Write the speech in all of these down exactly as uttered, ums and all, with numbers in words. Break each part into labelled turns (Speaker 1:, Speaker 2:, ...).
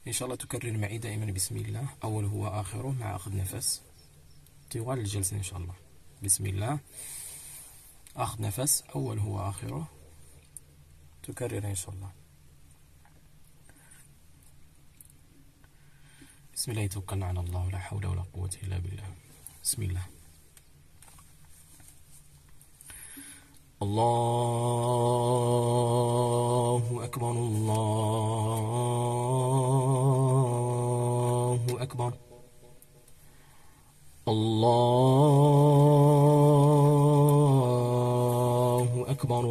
Speaker 1: إن شاء الله تكرر معي دائما بسم الله أوله وآخره مع أخذ نفس طوال الجلسة إن شاء الله. بسم الله، أخذ نفس أوله وآخره، تكرر إن شاء الله. بسم الله توكلنا على الله، لا حول ولا قوة إلا بالله. بسم الله. الله أكبر، الله أكبر، الله أكبر،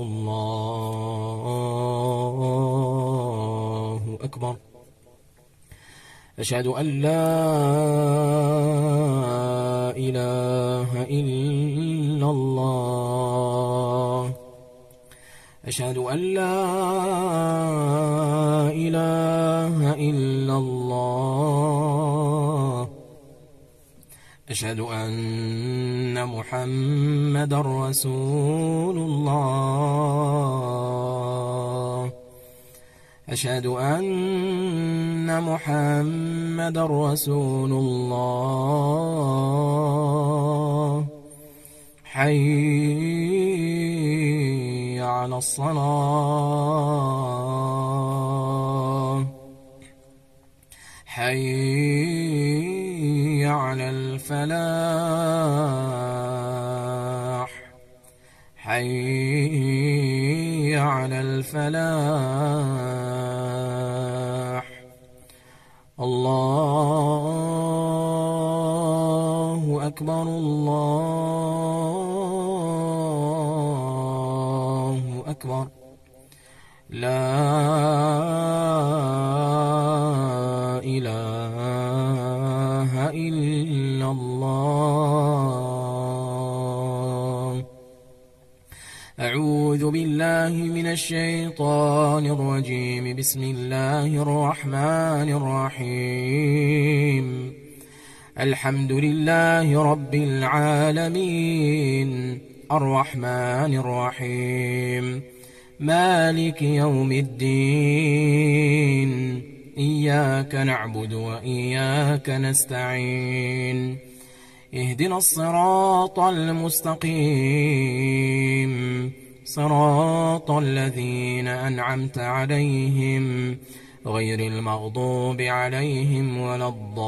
Speaker 1: الله أكبر. أشهد أن لا إله إلا الله، أشهد أن لا إله إلا الله، أشهد أن محمدا رسول الله، أشهد أن محمدا رسول الله. حي على الصلاة، حي على الفلاح، حي على الفلاح. الله أكبر، الله أكبر. لا إله إلا الله. أعوذ بالله من الشيطان الرجيم. بسم الله الرحمن الرحيم. الحمد لله رب العالمين، الرحمن الرحيم، مالك يوم الدين، إياك نعبد وإياك نستعين، اهدنا الصراط المستقيم، صراط الذين أنعمت عليهم غير المغضوب عليهم ولا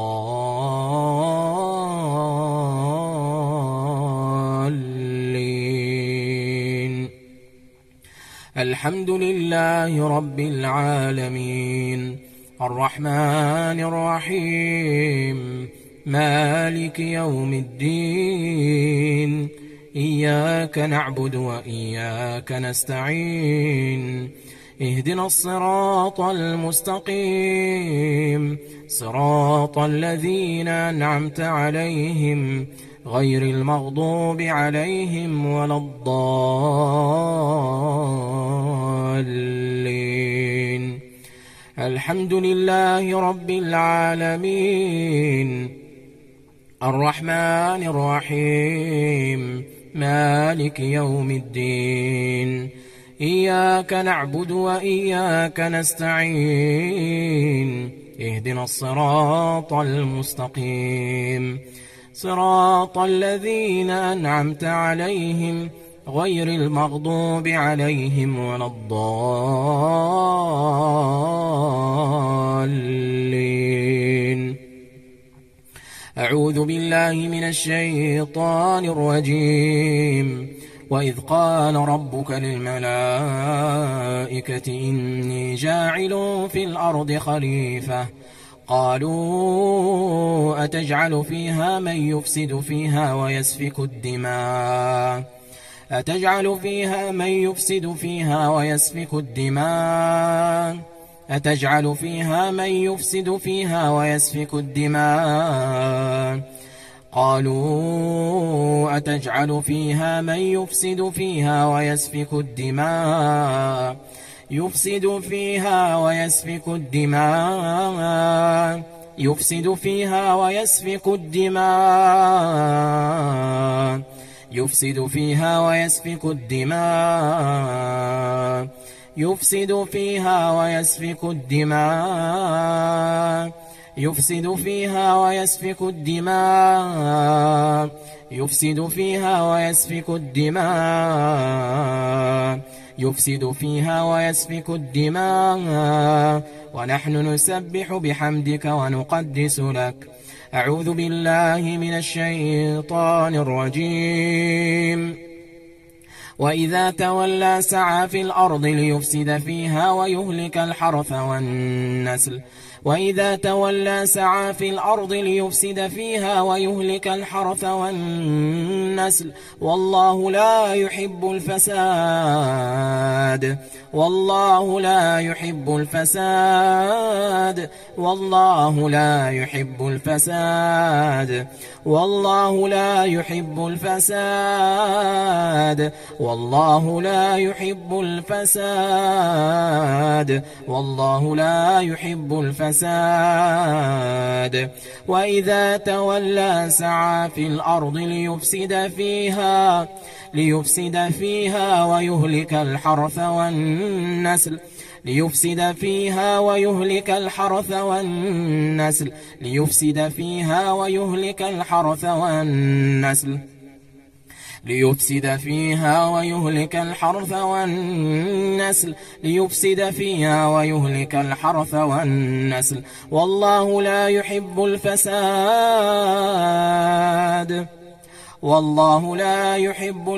Speaker 1: الضالين. الحمد لله رب العالمين، الرحمن الرحيم، مالك يوم الدين، إياك نعبد وإياك نستعين، اهدنا الصراط المستقيم، صراط الذين أنعمت عليهم غير المغضوب عليهم ولا الضالين. الحمد لله رب العالمين، الرحمن الرحيم، مالك يوم الدين، إياك نعبد وإياك نستعين، اهدنا الصراط المستقيم، صراط الذين أنعمت عليهم غير المغضوب عليهم ولا الضالين. أعوذ بالله من الشيطان الرجيم. وإذ قال ربك للملائكة إني جاعل في الأرض خليفة، قالوا أتجعل فيها من يفسد فيها ويسفك الدماء أتجعل فيها من يفسد فيها ويسفك الدماء أتجعل فيها من يفسد فيها ويسفك الدماء قالوا أتجعل فيها من يفسد فيها ويسفك الدماء يفسد فيها ويسفك الدماء يفسد فيها ويسفك الدماء يفسد فيها ويسفك الدماء يفسد فيها ويسفك الدماء يفسد فيها ويسفك الدماء يفسد فيها ويسفك الدماء يفسد فيها ويسفك الدماء ونحن نسبح بحمدك ونقدس لك. أعوذ بالله من الشيطان الرجيم. وإذا تولى سعى في الأرض ليفسد فيها ويهلك الحرث والنسل وإذا تولى سعى في الأرض ليفسد فيها ويهلك الحرث والنسل والله لا يحب الفساد والله لا يحب الفساد والله لا يحب الفساد والله لا يحب الفساد والله لا يحب الفساد والله لا يحب الفساد وإذا تولى سعى في الأرض ليفسد فيها ليفسد فيها ويهلك الحرث والنسل ليفسد فيها ويهلك الحرث والنسل ليفسد فيها ويهلك الحرث والنسل ليفسد فيها ويهلك الحرث والنسل ليفسد فيها ويهلك الحرث والنسل والله لا يحب الفساد والله لا يحب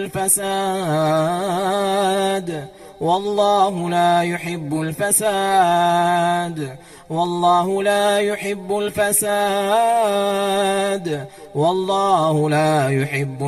Speaker 1: الفساد والله لا يحب الفساد والله لا يحب الفساد والله لا يحب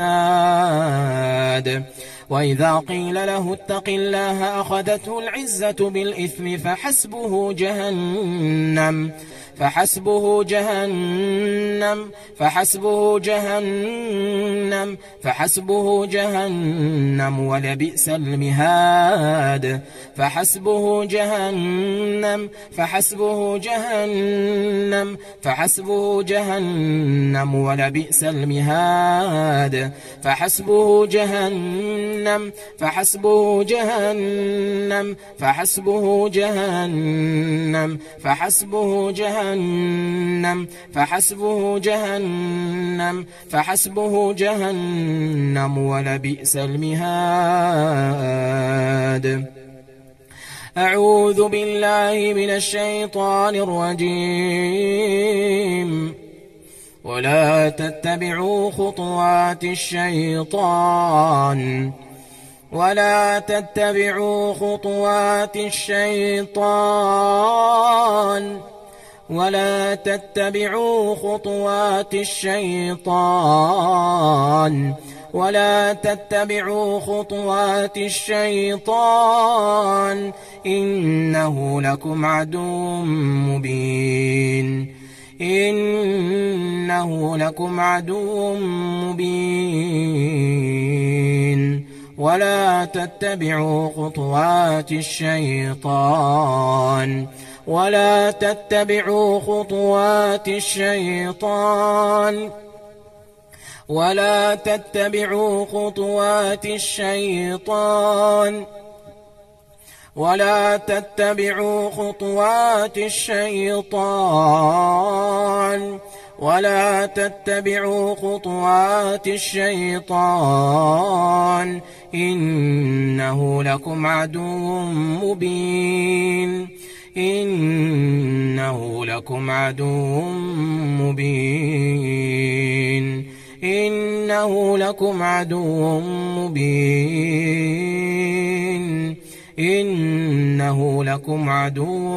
Speaker 1: الفساد وإذا قيل له اتق الله أخذته العزة بالإثم فحسبه جهنم فحسبه جهنم فحسبه جهنم فحسبه جهنم ولبئس المهاد فحسبه جهنم فحسبه جهنم فحسبه جهنم ولبئس المهاد فحسبه جهنم فحسبه جهنم فحسبه جهنم فحسبه جهنم فحسبه جهنم فحسبه جهنم ولبئس المهاد. أعوذ بالله من الشيطان الرجيم. ولا تتبعوا خطوات الشيطان ولا تتبعوا خطوات الشيطان ولا تتبعوا خطوات الشيطان ولا تتبعوا خطوات الشيطان إنه لكم عدو مبين إنه لكم عدو مبين ولا تتبعوا خطوات الشيطان ولا تتبعوا خطوات الشيطان ولا تتبعوا خطوات الشيطان ولا تتبعوا خطوات الشيطان ولا تتبعوا خطوات الشيطان إنه لكم عدو مبين إنه لكم عدو مبين إنه لكم عدو مبين إنه لكم عدو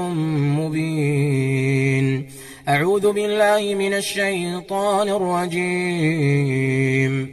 Speaker 1: مبين. أعوذ بالله من الشيطان الرجيم.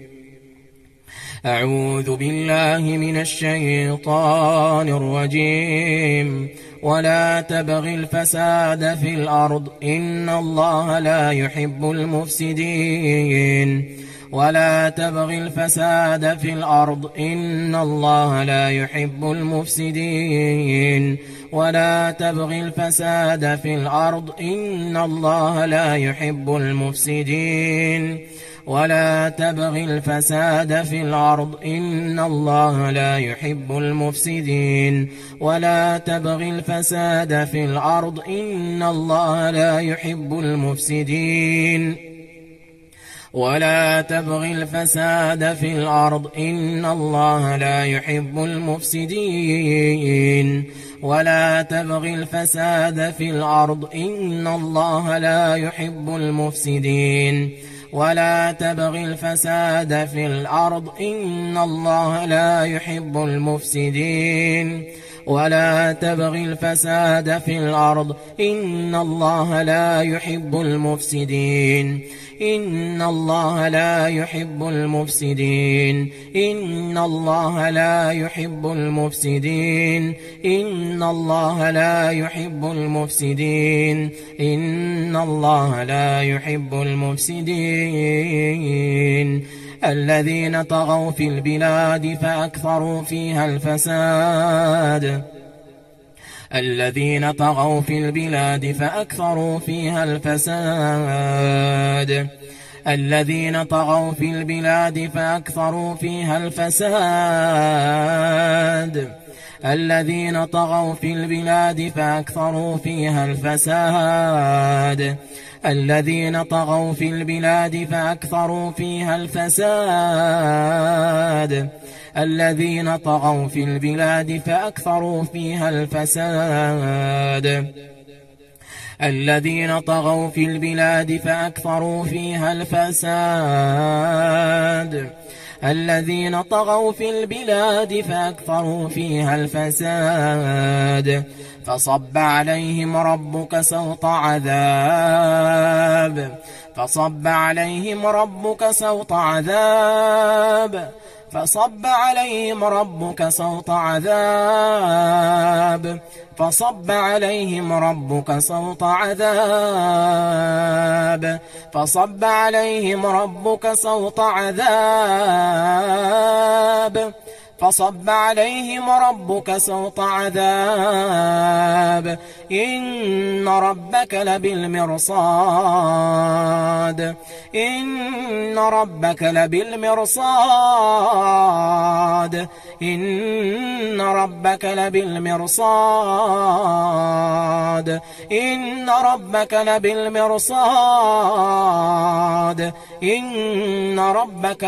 Speaker 1: أعوذ بالله من الشيطان الرجيم. ولا تبغ الفساد في الأرض إن الله لا يحب المفسدين ولا تبغ الفساد في الأرض إن الله لا يحب المفسدين ولا تبغ الفساد في الأرض إن الله لا يحب المفسدين ولا تبغ الفساد في الأرض إن الله لا يحب المفسدين ولا تبغ الفساد في الأرض إن الله لا يحب المفسدين ولا تبغ الفساد في الأرض إن الله لا يحب المفسدين ولا تبغ الفساد في الأرض إن الله لا يحب المفسدين ولا تبغ الفساد في الأرض إن الله لا يحب المفسدين ولا تبغ الفساد في الأرض إن الله لا يحب المفسدين إن الله لا يحب المفسدين إن الله لا يحب المفسدين إن الله لا يحب المفسدين إن الله لا يحب المفسدين الذين طغوا في البلاد فأكثروا فيها الفساد الذين طغوا في البلاد فأكثروا فيها الفساد الذين طغوا في البلاد فأكثروا فيها الفساد الذين طغوا في البلاد فأكثروا فيها الفساد الذين طغوا في البلاد فأكثروا فيها الفساد الذين طغوا في البلاد فأكثروا فيها الفساد الذين طغوا في البلاد فأكثروا فيها الفساد الذين طغوا في البلاد فأكثروا فيها الفساد فصب عليهم ربك سوط عذاب فصب عليهم ربك سوط عذاب فصب عليهم ربك سوط عذاب فصب عليهم ربك سوط عذاب فصب عليهم ربك سوط عذاب فصب عليهم ربك سوط عذاب إن ربك لبالمرصاد إن ربك لبالمرصاد إن ربك لبالمرصاد إن ربك لبالمرصاد إن ربك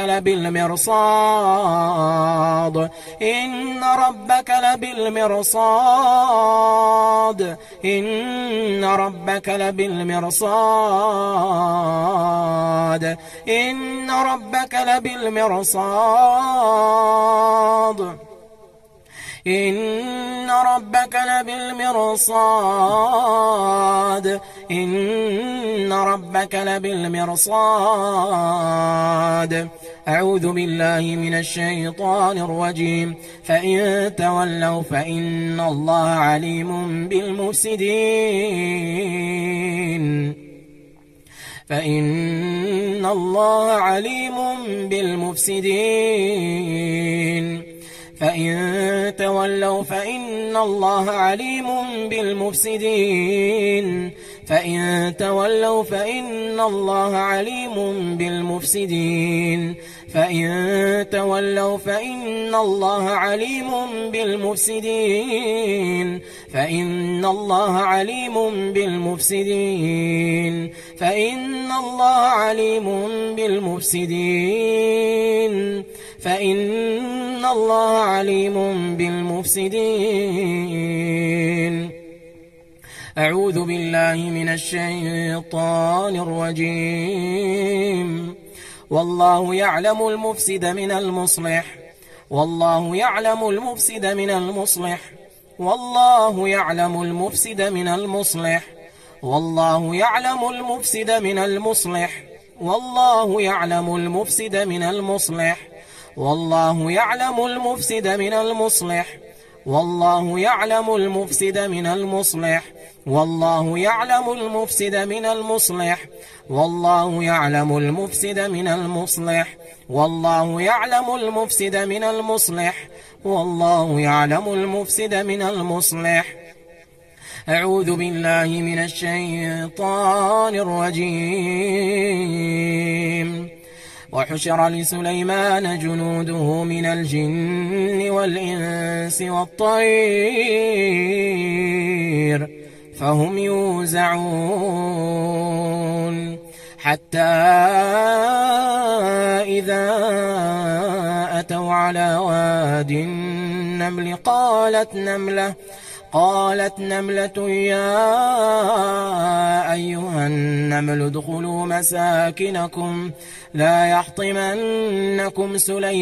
Speaker 1: لبالمرصاد إن ربك لبالمرصاد إن ربك لبالمرصاد إن ربك لبالمرصاد إن ربك لبالمرصاد إن ربك لبالمرصاد أعوذ بالله من الشيطان الرجيم فإن تولوا فإن الله عليم بالمفسدين فإن الله عليم بالمفسدين فإن تولوا فإن الله عليم بالمفسدين فإن تولوا فإن الله عليم بالمفسدين فإن تولوا فإن الله عليم بالمفسدين فإن الله عليم بالمفسدين فإن الله عليم بالمفسدين فإن الله عليم بالمفسدين أعوذ بالله من الشيطان الرجيم والله يعلم المفسد من المصلح والله يعلم المفسد من المصلح والله يعلم المفسد من المصلح والله يعلم المفسد من المصلح والله يعلم المفسد من المصلح والله يعلم المفسد من المصلح والله يعلم المفسد من المصلح والله يعلم المفسد من المصلح والله يعلم المفسد من المصلح والله يعلم المفسد من المصلح والله يعلم المفسد من المصلح أعوذ بالله من الشيطان الرجيم وحشر لسليمان جنوده من الجن والإنس والطير فهم يوزعون حتى إذا أتوا على واد النمل قالت نملة قالت نملة يا أيها النمل ادخلوا مساكنكم لا يحطمنكم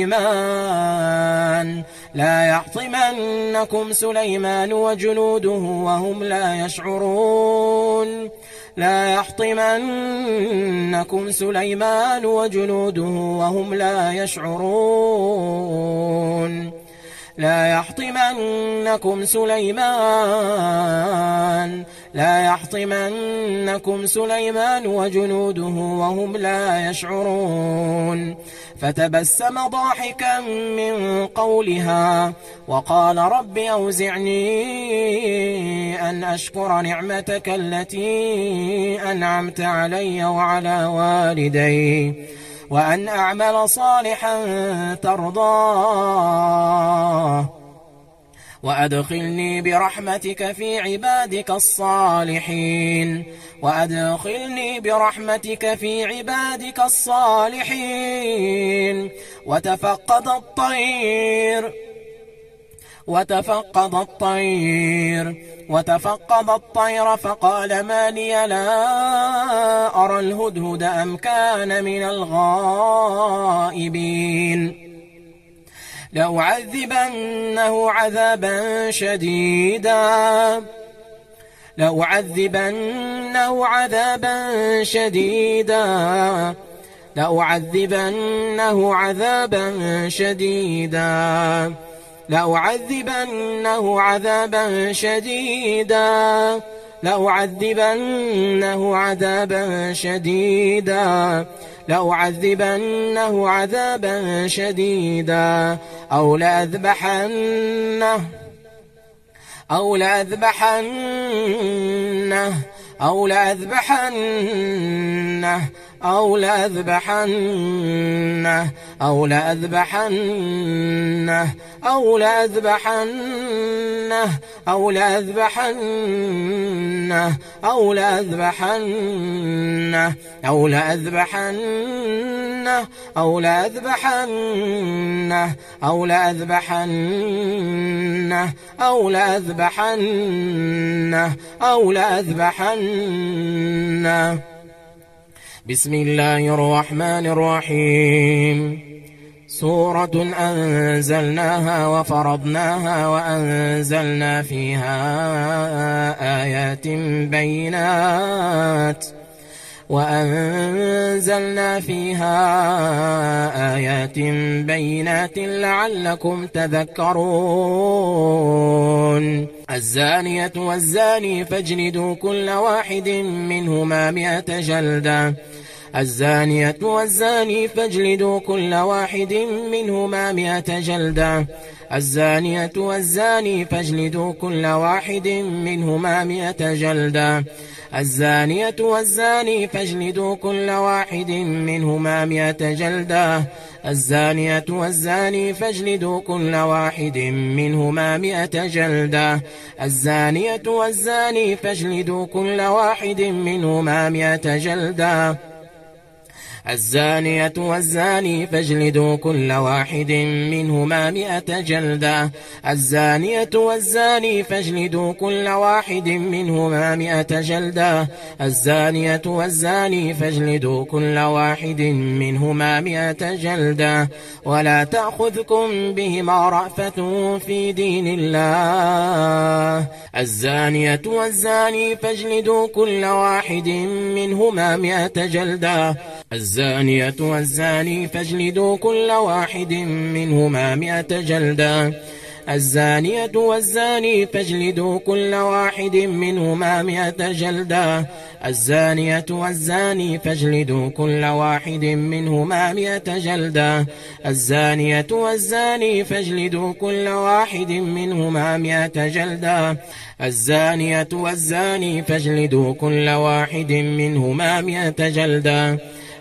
Speaker 1: سليمان لا يحطمنكم سليمان وجنوده وهم لا يشعرون لا يحطمنكم سليمان وجنوده وهم لا يشعرون لا يحطمنكم سليمان لا يحطمنكم سليمان وجنوده وهم لا يشعرون فتبسم ضاحكا من قولها وقال رب أوزعني أن أشكر نعمتك التي أنعمت علي وعلى والدي وأن أعمل صالحا ترضاه وأدخلني برحمتك في عبادك الصالحين وأدخلني برحمتك في عبادك الصالحين وتفقد الطير وتفقد الطير وتفقد الطير فقال ما لي لا أرى الهدهد أم كان من الغائبين لأعذبنه عذابا شديدا لأعذبنه عذابا شديدا لأعذبنه عذابا شديدا لأعذبنه عذابا شديدا لأعذبنه عذابا شديدا لأعذبنه عذابا شديدا أو لأذبحنه أو لأذبحنه أو لأذبحنه أو لأذبحنه أو لأذبحنه أو لأذبحنه أو لأذبحنه أو لأذبحنه أو لأذبحنه أو لأذبحنه أو لأذبحنه أو لأذبحنه أو لأذبحنه بسم الله الرحمن الرحيم سورة أنزلناها وفرضناها وأنزلنا فيها آيات بينات وأنزلنا فيها آيات بينات لعلكم تذكرون الزانية والزاني فاجلدوا كل واحد منهما مئة جلدة الزانية والزاني فاجلدوا كل واحد منهما مئة جلدة الزانية والزاني فاجلدوا كل واحد منهما مئة جلدة الزانية والزاني فاجلدوا كل واحد منهما مئة جلدة الزانية والزاني فاجلدوا كل واحد منهما مئة جلدة الزانية والزاني فاجلدوا كل واحد منهما مئة جلدة الزانية والزاني فاجلدوا كل واحد منهما مئة جلدة الزانية والزاني فاجلدوا كل واحد منهما مئة جلدة الزانية والزاني فاجلدوا كل واحد منهما مئة جلدة ولا تأخذكم بهما رأفة في دين الله الزانية والزاني فاجلدوا كل واحد منهما مئة جلدة الزانية والزاني فاجلدوا كل واحد منهما مئة جلدة الزانية والزاني فاجلدوا كل واحد منهما مئة جلدة الزانية والزاني فاجلدوا كل واحد منهما مئة جلدة الزانية والزاني فاجلدوا كل واحد منهما مئة جلدة الزانية والزاني فاجلدوا كل واحد منهما مئة جلدة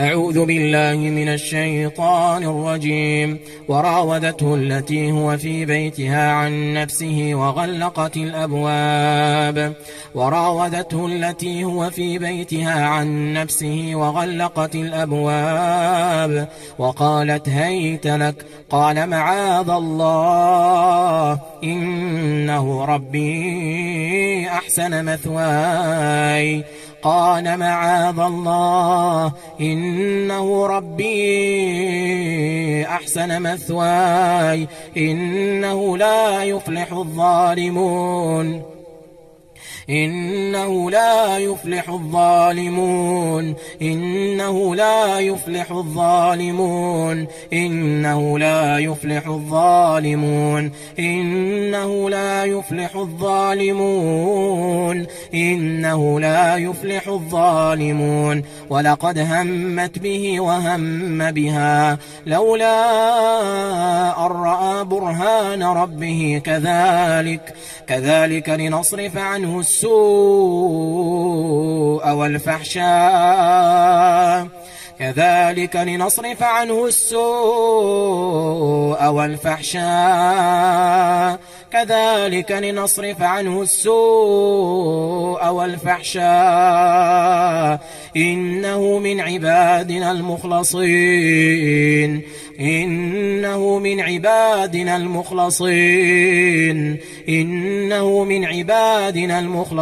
Speaker 1: أعوذ بالله من الشيطان الرجيم. وراودته التي هو في بيتها عن نفسه وغلقت الأبواب وراودته التي هو في بيتها عن نفسه وغلقت الأبواب وقالت هيت لك. قال معاذ الله إنه ربي أحسن مثواي قال معاذ الله إنه ربي أحسن مثواي إنه لا يفلح الظالمون إنه لا يفلح الظالمون إنه لا يفلح الظالمون إنه لا يفلح الظالمون إنه لا يفلح الظالمون إنه لا يفلح الظالمون ولقد همت به وهم بها لولا أن رأى برهان ربه كذلك كذلك لنصرف عنه السوء والفحشاء كذلك لنصرف عنه السوء والفحشاء كذلك لنصرف عنه السوء والفحشاء إنه من عبادنا المخلصين إنه من عبادنا المخلصين إنه من عبادنا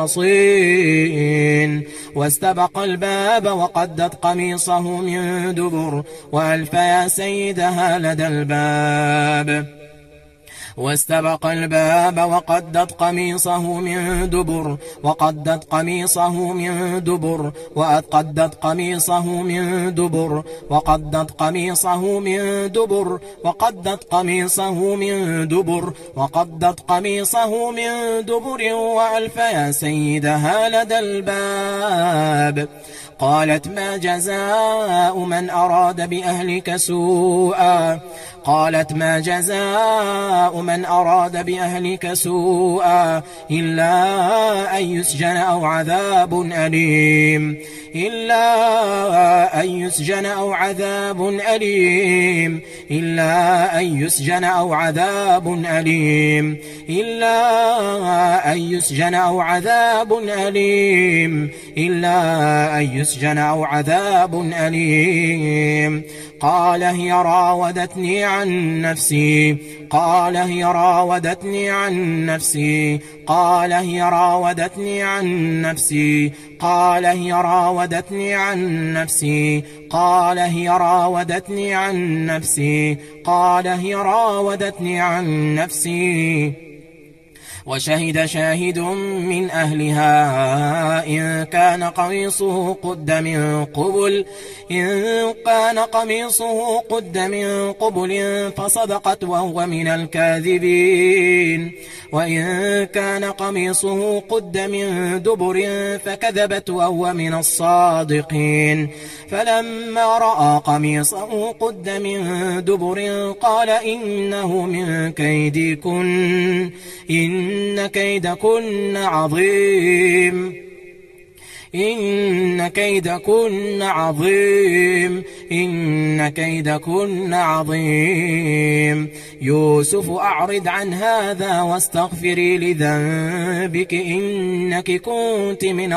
Speaker 1: المخلصين واستبق الباب وقدت قميصه من دبر وألف يا سيدها لدى الباب واستبق الباب وقدت قميصه من دبر وقدت قميصه من دبر وقدت قميصه من دبر وقدت قميصه من دبر وقدت قميصه من دبر وقدت قميصه من دبر وألف يا سيدها لدى الباب قالت ما جزاء من أراد بأهلك سوءا قالت ما جزاء من أراد بأهلك سوءا إلا أن يسجن أو عذاب أليم إلا أن يسجن أو عذاب أليم إلا أن يسجن أو عذاب أليم إلا أن يسجن أو عذاب أليم إلا أن يسجن أو عذاب أليم قال هي راودتني عن نفسي قال هي راودتني عن نفسي قال هي راودتني عن نفسي قال هي راودتني عن نفسي قال هي راودتني عن نفسي قال هي راودتني عن نفسي وشهد شاهد من أهلها إن كان قميصه قد من قبل إن كان قميصه قد من قبل فصدقت وهو من الكاذبين وإن كان قميصه قد من دبر فكذبت وهو من الصادقين فلما رأى قميصه قد من دبر قال إنه من كيدكن إن كيدكن عظيم إن كيدكن عظيم إن كيدكن عظيم يوسف أعرض عن هذا واستغفري لذنبك إنك كنت من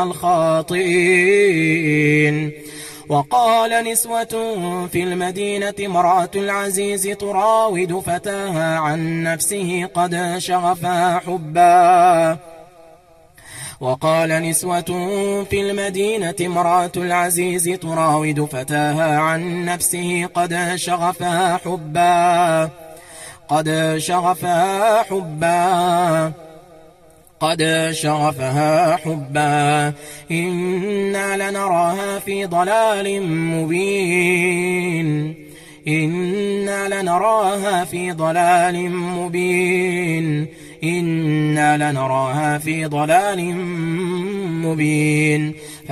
Speaker 1: الخاطئين وقال نسوة في المدينة امرأة العزيز تراود فتاها عن نفسه قد شغفها حبا وقال نسوة في المدينة امرأة العزيز تراود فتاها عن نفسه قد شغفها حبا قد شغفها حبا قد شغفها حبا إنا لنراها في ضلال مبين إنا لنراها في ضلال مبين إنا لنراها في ضلال مبين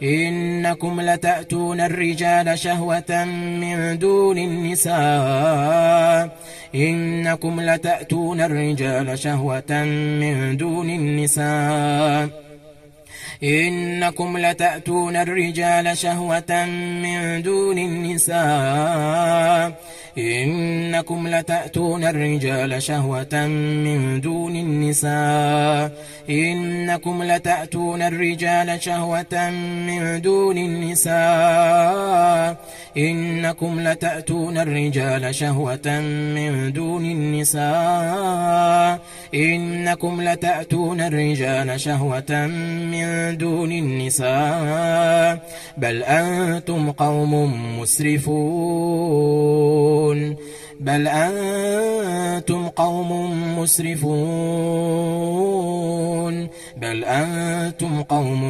Speaker 1: إنكم لتأتون الرجال شهوة من دون النساء إنكم لتأتون الرجال شهوة من دون النساء إنكم لتأتون الرجال شهوة من دون النساء إنكم لتأتون الرجال شهوة من دون النساء إنكم لتأتون الرجال شهوة من دون النساء إنكم لتأتون الرجال شهوة من دون النساء إنكم لتأتون الرجال شهوة من دون النساء بل أنتم قوم مسرفون بل أنتم قوم مسرفون بل أنتم قوم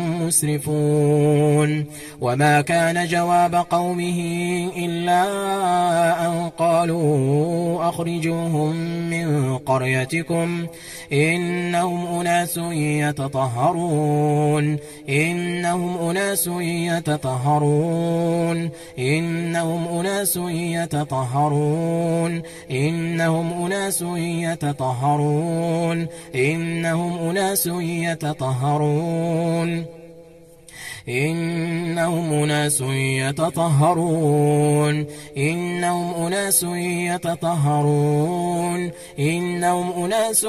Speaker 1: مسرفون وما كان جواب قومه إلا أن قالوا أخرجوهم من قريتكم إنهم أناس يتطهرون إنهم أناس يتطهرون إنهم أناس يتطهرون إنهم أناس يتطهرون إنهم أناس يتطهرون إنهم أناس يتطهرون إنهم أناس يتطهرون إنهم أناس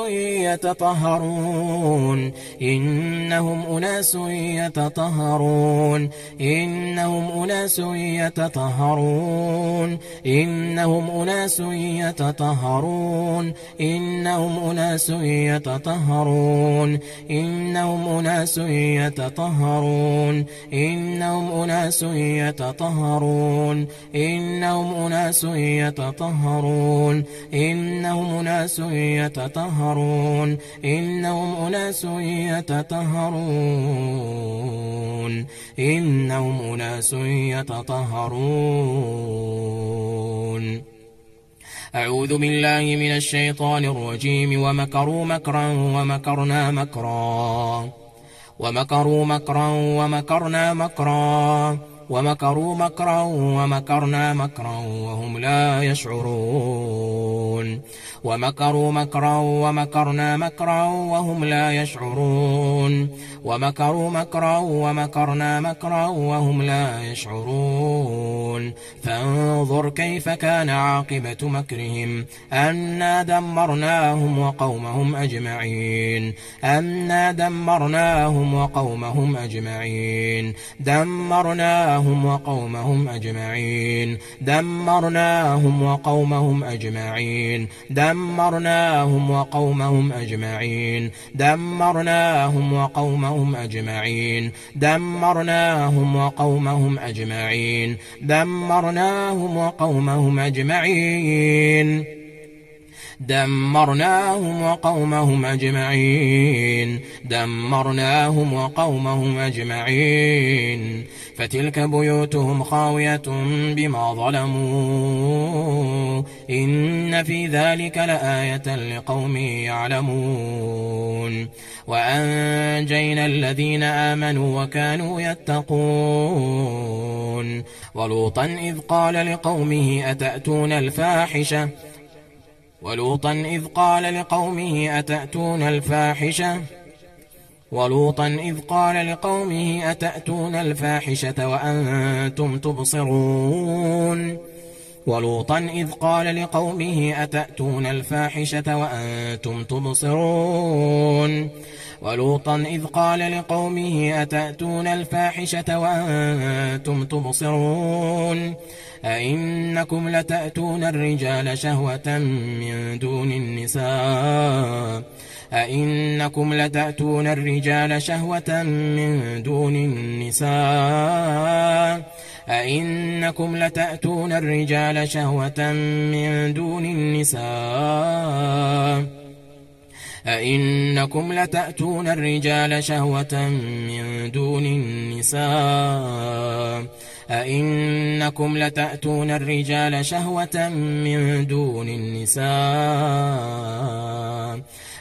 Speaker 1: يتطهرون إنهم أناس يتطهرون إنهم أناس يتطهرون إنهم أناس يتطهرون إنهم أناس يتطهرون إنهم أناس يتطهرون إنهم أناس يتطهرون إنهم أناس يتطهرون إنهم أناس يتطهرون إنهم أناس يتطهرون إنهم أناس يتطهرون أعوذ بالله من الشيطان الرجيم ومكروا مكرا ومكرنا مكرا ومكروا مكرا ومكرنا مكرا ومكروا مكرا ومكرنا مكرا وهم لا يشعرون ومكروا مكرا ومكرنا مكرا وهم لا يشعرون ومكروا مكرا ومكرنا مكرا وهم لا يشعرون فانظر كيف كان عاقبة مكرهم أنا دمرناهم وقومهم أجمعين أنا دمرناهم وقومهم أجمعين دمرناهم وقومهم أجمعين دمرناهم وقومهم أجمعين دمرناهم وقومهم أجمعين دمرناهم وقومهم أجمعين دمرناهم وقومهم أجمعين دمرناهم وقومهم أجمعين دمرناهم وقومهم أجمعين دمرناهم وقومهم أجمعين فتلك بيوتهم خاوية بما ظلموا إن في ذلك لآية لقوم يعلمون وأنجينا الذين آمنوا وكانوا يتقون ولوطا إذ قال لقومه أتأتون الفاحشة ولوطا إذ قال لقومه أتأتون الفاحشة ولوطا إذ قال لقومه أتأتون الفاحشة وأنتم تبصرون ولوطا إذ قال لقومه أتأتون الفاحشة وأنتم تبصرون ولوطا إذ قال لقومه أتأتون الفاحشة وأنتم تبصرون أئنكم لتأتون الرجال شهوة من دون النساء أئنكم لتأتون الرجال شهوة من دون النساء أئنكم لتأتون الرجال شهوة من دون النساء أئنكم لتأتون الرجال شهوة من دون النساء أئنكم لتأتون الرجال شهوة من دون النساء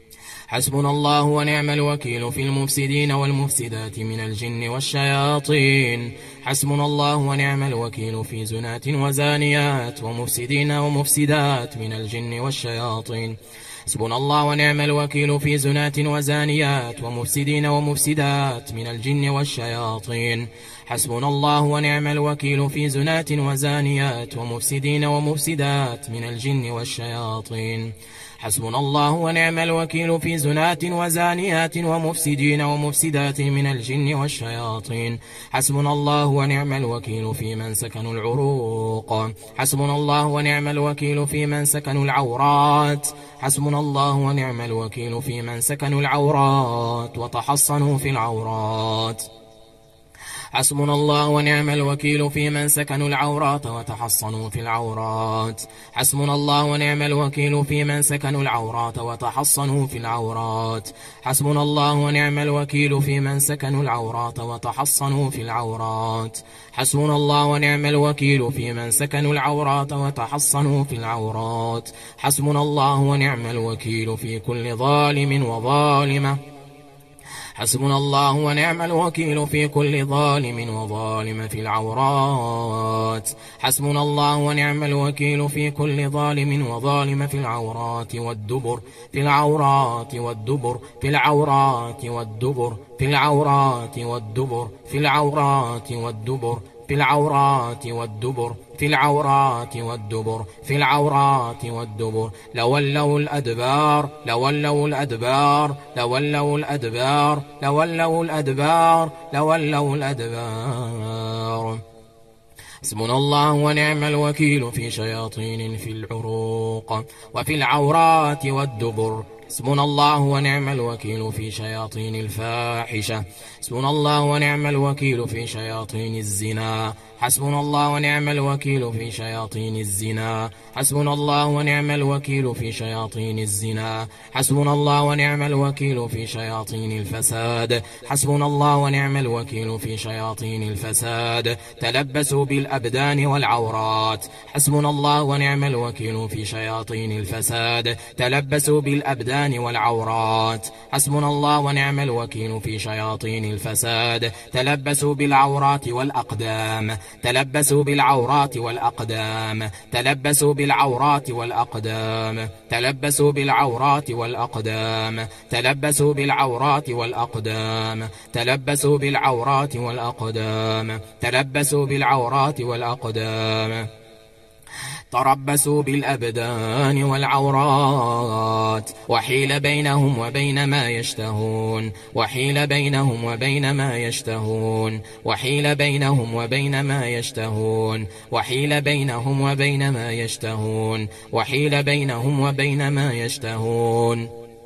Speaker 1: حسبنا الله ونعم الوكيل في المفسدين والمفسدات من الجن والشياطين. حسبنا الله ونعم الوكيل في زنات وزانيات ومفسدين ومفسدات من الجن والشياطين. حسبنا الله ونعم الوكيل في زنات وزانيات ومفسدين ومفسدات من الجن والشياطين. حسبنا الله ونعم الوكيل في زنات وزانيات ومفسدين ومفسدات من الجن والشياطين. حسبنا الله ونعم الوكيل في زنات وزانيات ومفسدين ومفسدات من الجن والشياطين. حسبنا الله ونعم الوكيل في من سكنوا العروق. حسبنا الله ونعم الوكيل في من سكنوا العورات. حسبنا الله ونعم الوكيل في من سكنوا العورات وتحصنوا في العورات. حسبنا الله ونعم الوكيل في من سكنوا العورات وتحصنوا في العورات. حسبنا الله ونعم الوكيل في من سكنوا العورات وتحصنوا في العورات. حسبنا الله ونعم الوكيل في من سكنوا العورات وتحصنوا في العورات. حسبنا الله ونعم الوكيل في من سكنوا العورات وتحصنوا في العورات. حسبنا الله ونعم الوكيل في كل ظالم وظالمة. حسبنا الله ونعم الوكيل في كل ظالم وظالم في العورات. حسبنا الله ونعم الوكيل في كل ظالم وظالم في العورات والدبر في العورات والدبر في العورات والدبر في العورات والدبر في العورات والدبر في العورات والدبر في العورات والدبر في العورات والدبر. لولوا الأدبار لولوا الأدبار لولوا الأدبار لولوا الأدبار لولوا الأدبار. حسبنا الله ونعم الوكيل في شياطين في العروق وفي العورات والدبر. حسبنا الله ونعم الوكيل في شياطين الفاحشة. حسبنا الله ونعم الوكيل في شياطين الزنا. حسبنا الله ونعم الوكيل في شياطين الزنا. حسبنا الله ونعم الوكيل في شياطين الزنا. حسبنا الله ونعم الوكيل في شياطين الفساد. حسبنا الله ونعم الوكيل في شياطين الفساد. تلبسوا بالأبدان والعورات. حسبنا الله ونعم الوكيل في شياطين الفساد. تلبسوا بالأبدان والعورات. حسبنا الله ونعم الوكيل في شياطين الفساد. تلبسوا بالعورات والأقدام. تلبسوا بالعورات والأقدام. تلبسوا بالعورات والأقدام. تلبسوا بالعورات والأقدام. تلبسوا بالعورات والأقدام. تلبسوا بالعورات والأقدام. تلبسوا بالعورات والأقدام. تربصوا بالأبدان والعورات. وحيل بينهم وبين ما يشتهون. وحيل بينهم وبين ما يشتهون. وحيل بينهم وبين ما يشتهون. وحيل بينهم وبين ما يشتهون. وحيل بينهم وبين ما يشتهون.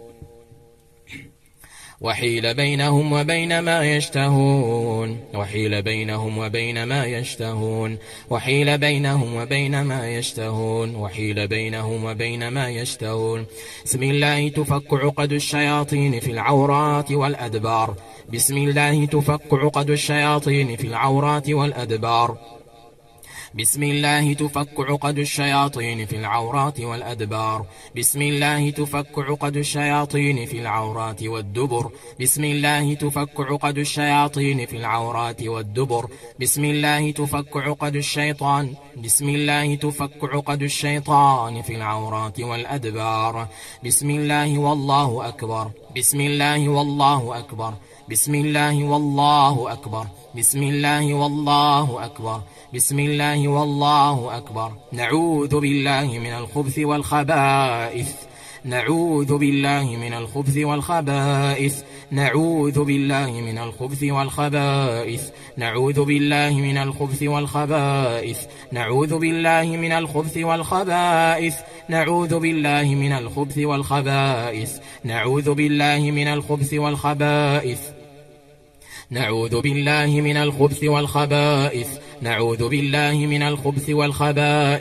Speaker 1: وحيل بينهم وبين ما يشتهون. وحيل بينهم وبين ما يشتهون. وحيل بينهم وبين ما يشتهون. وحيل بينهم وبين ما يشتهون. بسم الله تفك عقد الشياطين في العورات والأدبار. بسم الله تفك عقد الشياطين في العورات والأدبار. بسم الله تفك عقد الشياطين في العورات والأدبار. بسم الله تفك عقد الشياطين في العورات والدبر. بسم الله تفك عقد الشياطين في العورات والدبر. بسم الله تفك عقد الشيطان. بسم الله تفك عقد الشيطان في العورات والأدبار. بسم الله والله أكبر. بسم الله والله أكبر. بسم الله والله أكبر. بسم الله والله أكبر. بسم الله والله أكبر. نعوذ بالله من الخبث والخبائث. نعوذ بالله من الخبث والخبائث. نعوذ بالله من الخبث والخبائث. نعوذ بالله من الخبث والخبائث. نعوذ بالله من الخبث والخبائث. نعوذ بالله من الخبث والخبائث. نعوذ بالله من الخبث والخبائث. نعوذ بالله من الخبث والخبائث. نعوذ بالله من الخبث والخبائث.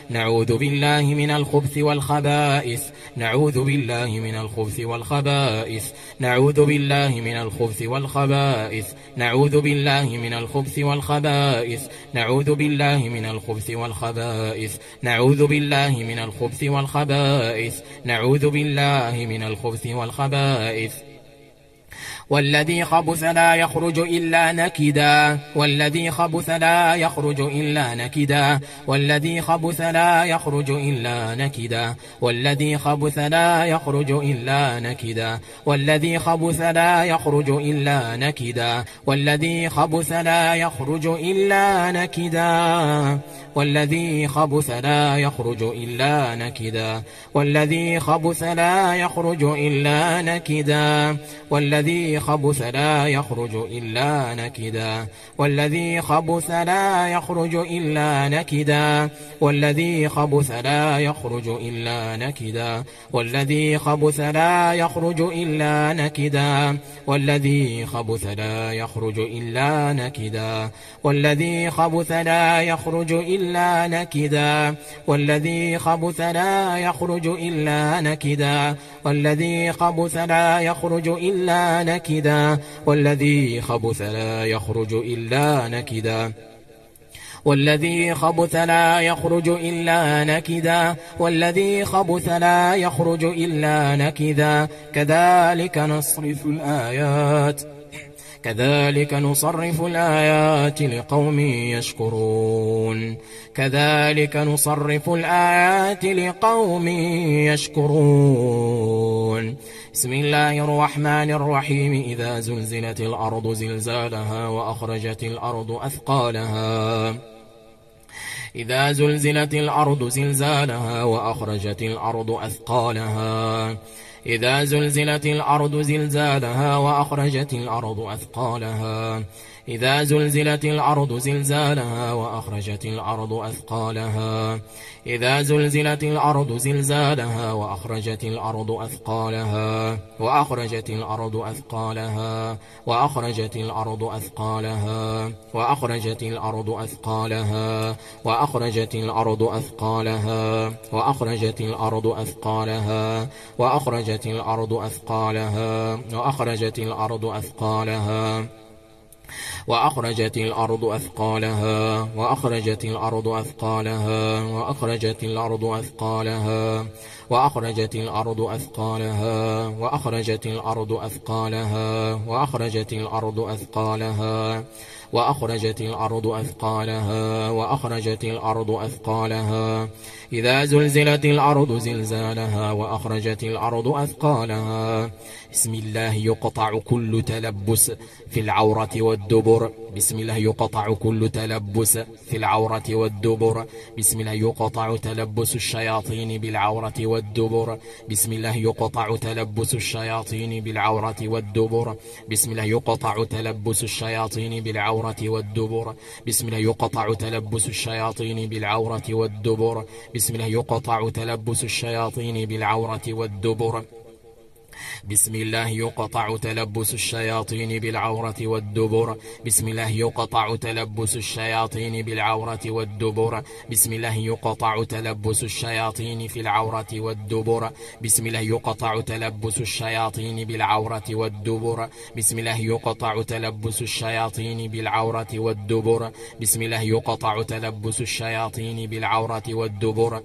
Speaker 1: نعوذ بالله من الخبث والخبائث نعوذ بالله من الخبث والخبائث نعوذ بالله من الخبث والخبائث نعوذ بالله من الخبث والخبائث نعوذ بالله من الخبث والخبائث نعوذ بالله من الخبث والخبائث نعوذ بالله من الخبث والخبائث والذي خبث لا يخرج إلا نكدا والذي خبث لا يخرج إلا نكدا والذي خبث لا يخرج إلا نكدا والذي خبث لا يخرج إلا نكدا والذي خبث لا يخرج إلا نكدا والذي خبث لا يخرج إلا نكدا والذي خبث لا يخرج إلا نكدا والذي خبث لا يخرج إلا نكدا والذي خبث لا يخرج إلا نكدا والذي خبث لا يخرج إلا نكدا والذي خبث لا يخرج إلا نكدا والذي خبث لا يخرج إلا نكدا والذي خبث لا يخرج إلا نكدا والذي خبث لا يخرج إلا نكدا والذي خبث لا يخرج إلا نكدا والذي خبث لا يخرج إلا نكدا والذي خبث لا يخرج إلا نكدا والذي خبث لا يخرج إلا نكدا والذي خبث لا يخرج إلا نكدا كذلك نصرف الآيات كذلك نصرف الآيات لقوم يشكرون كذلك نصرف الآيات لقوم يشكرون بسم الله الرحمن الرحيم إذا زلزلت الأرض زلزالها وأخرجت الأرض أثقالها إذا زلزلت الأرض زلزالها وأخرجت الأرض أثقالها إذا زلزلت الأرض زلزالها وأخرجت الأرض أثقالها إذا زلزلت الأرض زلزالها وأخرجت الأرض أثقالها إذا زلزلت الأرض زلزالها وأخرجت الأرض أثقالها وأخرجت الأرض أثقالها وأخرجت الأرض أثقالها وأخرجت الأرض أثقالها وأخرجت الأرض أثقالها وأخرجت الأرض أثقالها وأخرجت الأرض أثقالها وأخرجت الأرض أثقالها وأخرجت الأرض أثقالها وأخرجت الأرض أثقالها وأخرجت الأرض أثقالها وأخرجت الأرض أثقالها وأخرجت الأرض أثقالها وأخرجت الأرض أثقالها وأخرجت الأرض أثقالها وأخرجت الأرض أثقالها إذا زلزلت الأرض زلزالها وأخرجت الأرض أثقالها بسم الله يقطع كل تلبس في العورة والدبر بسم الله يقطع كل تلبس في العورة والدبر بسم الله يقطع تلبس الشياطين بالعورة والدبر بسم الله يقطع تلبس الشياطين بالعورة والدبر بسم الله يقطع تلبس الشياطين بالعورة والدبر بسم الله يقطع تلبس الشياطين بالعورة والدبر بسم الله يقطع تلبس الشياطين بالعورة والدبر بسم الله يقطع تلبس الشياطين بالعورة والدبر بسم الله يقطع تلبس الشياطين بالعورة والدبر بسم الله يقطع تلبس الشياطين في العورة والدبر بسم الله يقطع تلبس الشياطين بالعورة والدبر بسم الله يقطع تلبس الشياطين بالعورة والدبر بسم الله يقطع تلبس الشياطين بالعورة والدبر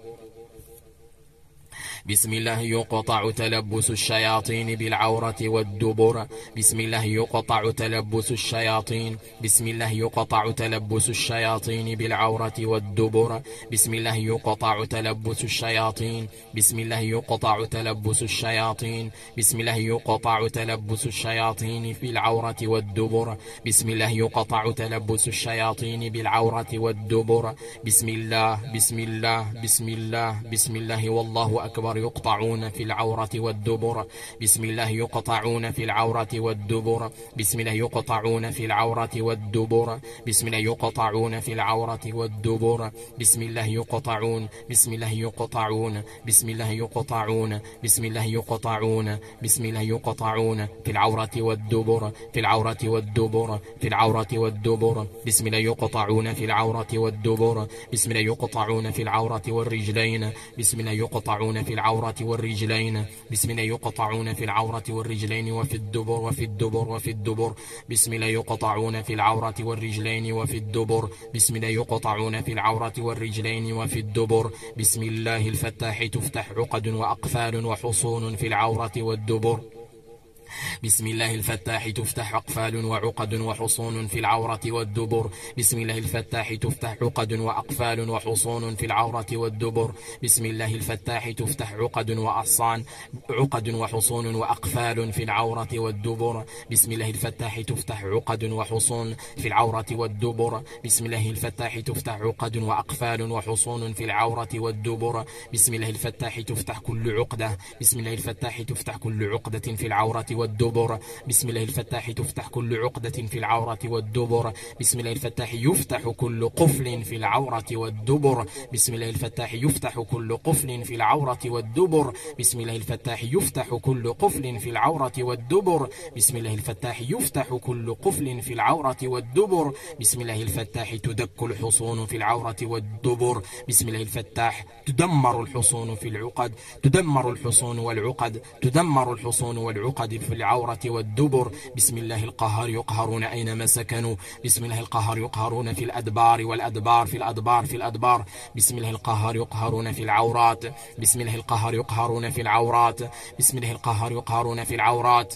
Speaker 1: بسم الله يقطع تلبس الشياطين بالعورة والدبر بسم الله يقطع تلبس الشياطين بسم الله يقطع تلبس الشياطين بالعورة والدبر بسم الله يقطع تلبس الشياطين بسم الله يقطع تلبس الشياطين بسم الله يقطع تلبس الشياطين في العورة والدبر بسم الله يقطع تلبس الشياطين بالعورة والدبر بسم الله بسم الله بسم الله بسم الله والله أكبر الدبر يقطعون في العورة والدبر بسم الله يقطعون في العورة والدبر بسم الله يقطعون في العورة والدبر بسم الله يقطعون في العورة والدبر بسم الله يقطعون بسم الله يقطعون بسم الله يقطعون بسم الله يقطعون بسم الله يقطعون في العورة والدبر في العورة والدبر في العورة والدبر بسم الله يقطعون في العورة والدبر بسم الله يقطعون في العورة والرجلين بسم الله يقطعون في العورة والرجلين بسم الله يقطعون في العورة والرجلين وفي الدبر وفي الدبر وفي الدبر بسم الله يقطعون في العورة والرجلين وفي الدبر بسم الله يقطعون في العورة والرجلين وفي الدبر بسم الله الفتاح تفتح عقد وأقفال وحصون في العورة والدبر بسم الله الفتاح تفتح أقفال وعقد وحصون في العورة والدبر بسم الله الفتاح تفتح عقد وأقفال وحصون في العورة والدبر بسم الله الفتاح تفتح عقد وأحصان عقد وحصون وأقفال في العورة والدبر بسم الله الفتاح تفتح عقد وحصون في العورة والدبر بسم الله الفتاح تفتح عقد وأقفال وحصون في العورة والدبر بسم الله الفتاح تفتح كل عقدة بسم الله الفتاح تفتح كل عقدة في العورة والدبر بسم الله الفتاح تفتح كل عقدة في العورة والدبر بسم الله الفتاح يفتح كل قفل في العورة والدبر بسم الله الفتاح يفتح كل قفل في العورة والدبر بسم الله الفتاح يفتح كل قفل في العورة والدبر بسم الله الفتاح يفتح كل قفل في العورة والدبر بسم الله الفتاح تدك الحصون في العورة والدبر بسم الله الفتاح تدمر الحصون في العقد تدمر الحصون والعقد تدمر الحصون والعقد في العورة والدبر بسم الله القهار يقهرون أينما سكنوا بسم الله القهار يقهرون في الأدبار والأدبار في الأدبار في الأدبار بسم الله القهار يقهرون في العورات بسم الله القهار يقهرون في العورات بسم الله القهار يقهرون في العورات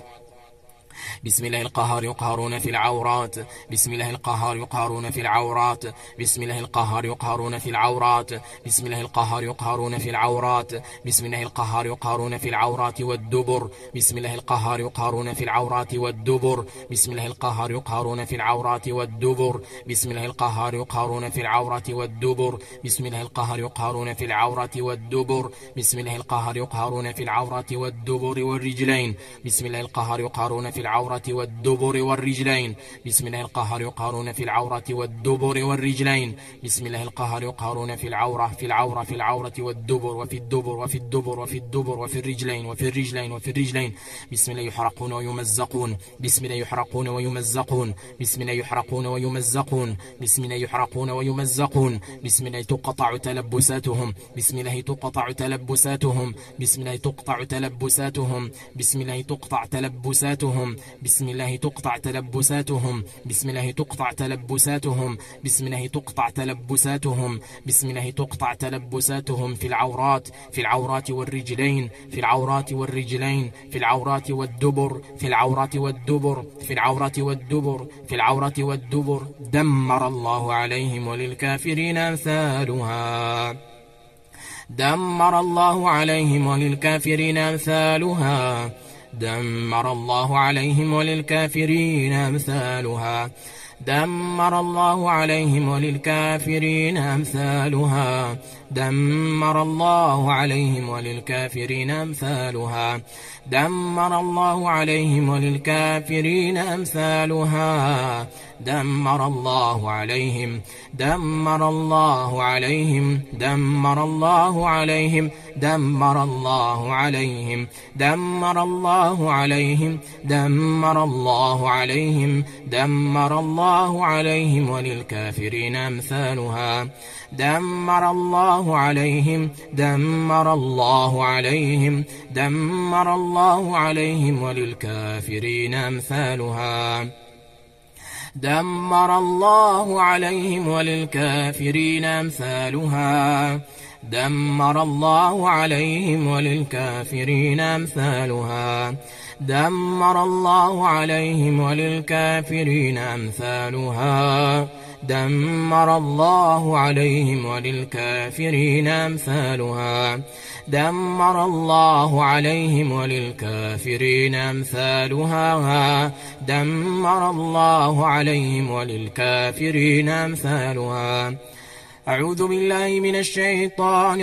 Speaker 1: بسم الله القهار يقهرون في العورات بسم الله القهار يقهرون في العورات بسم الله القهار يقهرون في العورات بسم الله القهار يقهرون في العورات بسم الله القهار يقهرون في العورات والدبر بسم الله القهار يقهرون في العورات والدبر بسم الله القهار يقهرون في العورات والدبر بسم الله القهار يقهرون في العورات والدبر بسم الله القهار يقهرون في العورات والدبر بسم الله القهار يقهرون في العورات والدبر والرجلين بسم الله القهار يقهرون في العورة والدبر والرجلين بسم الله القهار يقهرون في العورة والدبر والرجلين بسم الله القهار يقهرون في العورة في العورة في العورة والدبر وفي الدبر وفي الدبر وفي الدبر وفي الرجلين وفي الرجلين وفي الرجلين بسم الله يحرقون ويمزقون بسم الله يحرقون ويمزقون بسم الله يحرقون ويمزقون بسم الله يحرقون ويمزقون بسم الله تقطع تلبساتهم بسم الله تقطع تلبساتهم بسم الله تقطع تلبساتهم بسم الله تقطع تلبساتهم بسم الله تقطع تلبساتهم بسم الله تقطع تلبساتهم بسم الله تقطع تلبساتهم بسم الله تقطع تلبساتهم في العورات في العورات والرجلين في العورات والرجلين في العورات والدبر في العورات والدبر في العورات والدبر في العورات والدبر دمر الله عليهم وللكافرين أمثالها دمر الله عليهم وللكافرين أمثالها دمر الله عليهم وللكافرين أمثالها دمر الله عليهم وللكافرين أمثالها دمر الله عليهم وللكافرين أمثالها دمر الله عليهم وللكافرين أمثالها دمر الله عليهم دمر الله عليهم دمر الله عليهم دمر الله عليهم دمر الله عليهم دمر الله عليهم دمر الله عليهم وللكافرين أمثالها دمر الله عليهم دمر الله عليهم دمر الله عليهم وللكافرين أمثالها دمر الله عليهم وللكافرين أمثالها دمر الله عليهم وللكافرين أمثالها دمر الله عليهم وللكافرين أمثالها دمر الله عليهم وللكافرين أمثالها دمر الله عليهم وللكافرين أمثالها دمر الله عليهم وللكافرين أمثالها أعوذ بالله من الشيطان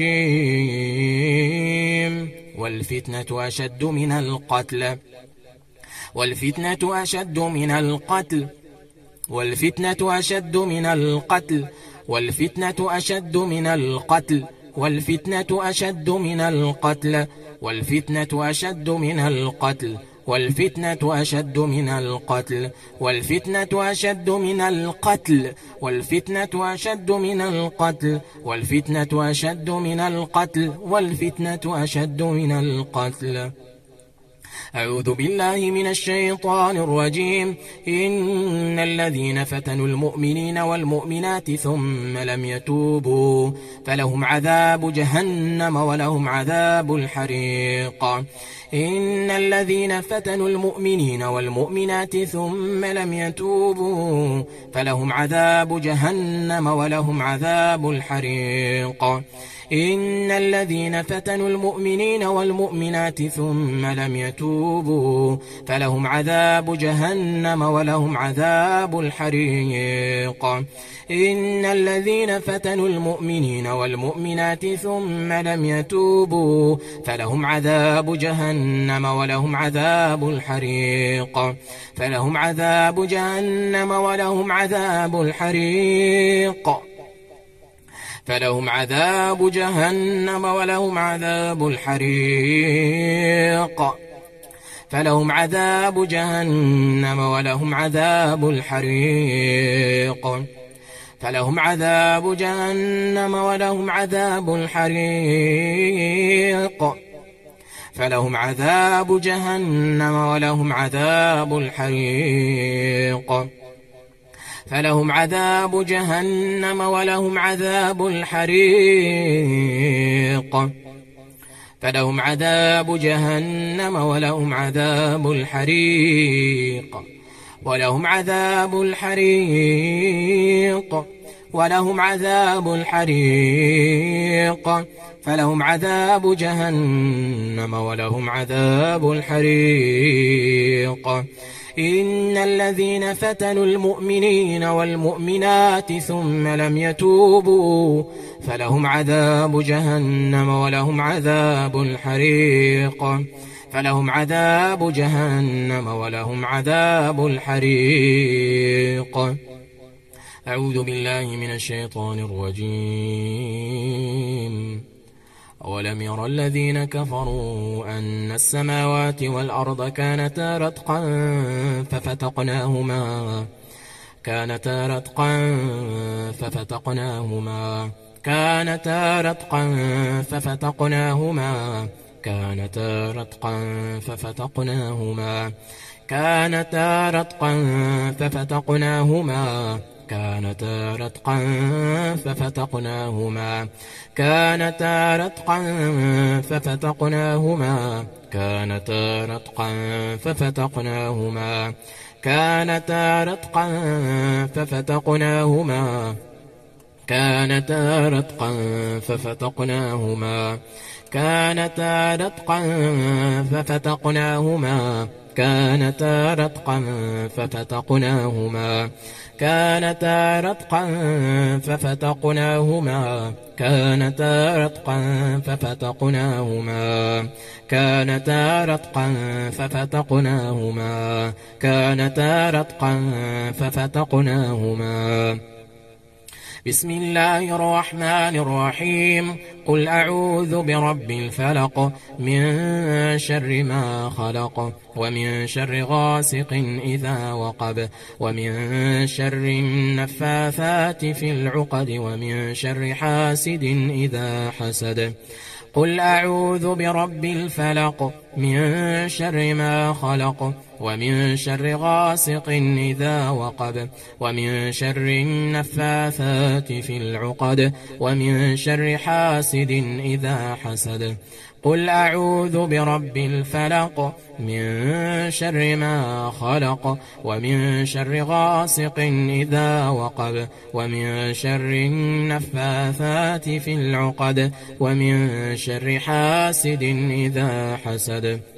Speaker 1: الرجيم والفتنة أشد من القتل والفتنة أشد من القتل والفتنة أشد من القتل والفتنة أشد من القتل والفتنة أشد من القتل والفتنة أشد من القتل والفتنة أشد من القتل والفتنة أشد من القتل والفتنة أشد من القتل والفتنة أشد من القتل والفتنة أشد من القتل. أعوذ بالله من الشيطان الرجيم إن الذين فتنوا المؤمنين والمؤمنات ثم لم يتوبوا فلهم عذاب جهنم ولهم عذاب الحريق. إن الذين فتنوا المؤمنين والمؤمنات ثم لم يتوبوا فلهم عذاب جهنم ولهم عذاب الحريق. إن الذين فتنوا المؤمنين والمؤمنات ثم لم يتوبوا فلهم عذاب جهنم ولهم عذاب الحريق. إن الذين فتنوا المؤمنين والمؤمنات ثم لم يتوبوا فلهم عذاب جهنم ولهم عذاب الحريق. فلهم عذاب جهنم ولهم عذاب الحريق. فلهم عذاب جهنم ولهم عذاب الحريق. فلهم عذاب جهنم ولهم عذاب الحريق. فلهم عذاب جهنم ولهم عذاب الحريق. فلهم عذاب جهنم ولهم عذاب الحريق. فلهم عذاب جهنم ولهم عذاب الحريق. فلهم عذاب جهنم ولهم عذاب الحريق. ولهم عذاب الحريق. ولهم عذاب الحريق. فلهم عذاب جهنم ولهم عذاب الحريق. إن الذين فتنوا المؤمنين والمؤمنات ثم لم يتوبوا فلهم عذاب جهنم ولهم عذاب الحريق. فلهم عذاب جهنم ولهم عذاب الحريق. أعوذ بالله من الشيطان الرجيم أولم ير الذين كفروا أن السماوات والأرض كانتا رتقا ففتقناهما كانتا رتقا ففتقناهما كانتا رتقا ففتقناهما كانتا رتقا ففتقناهما كانتا رتقا ففتقناهما كانتا رتقا ففتقناهما كانتا رتقا ففتقناهما كانتا رتقا ففتقناهما كانتا رتقا ففتقناهما كانتا رتقا ففتقناهما كانتا رتقا ففتقناهما كانتا رتقا ففتقناهما كانتا رتقا ففتقناهما كانتا رتقا ففتقناهما كانتا رتقا ففتقناهما كانتا رتقا ففتقناهما. بسم الله الرحمن الرحيم قل أعوذ برب الفلق من شر ما خلق ومن شر غاسق إذا وقب ومن شر النفاثات في العقد ومن شر حاسد إذا حسد. قل أعوذ برب الفلق من شر ما خلق ومن شر غاسق إذا وقب ومن شر النفاثات في العقد ومن شر حاسد إذا حسد. قل أعوذ برب الفلق من شر ما خلق ومن شر غاسق إذا وقب ومن شر النفاثات في العقد ومن شر حاسد إذا حسد.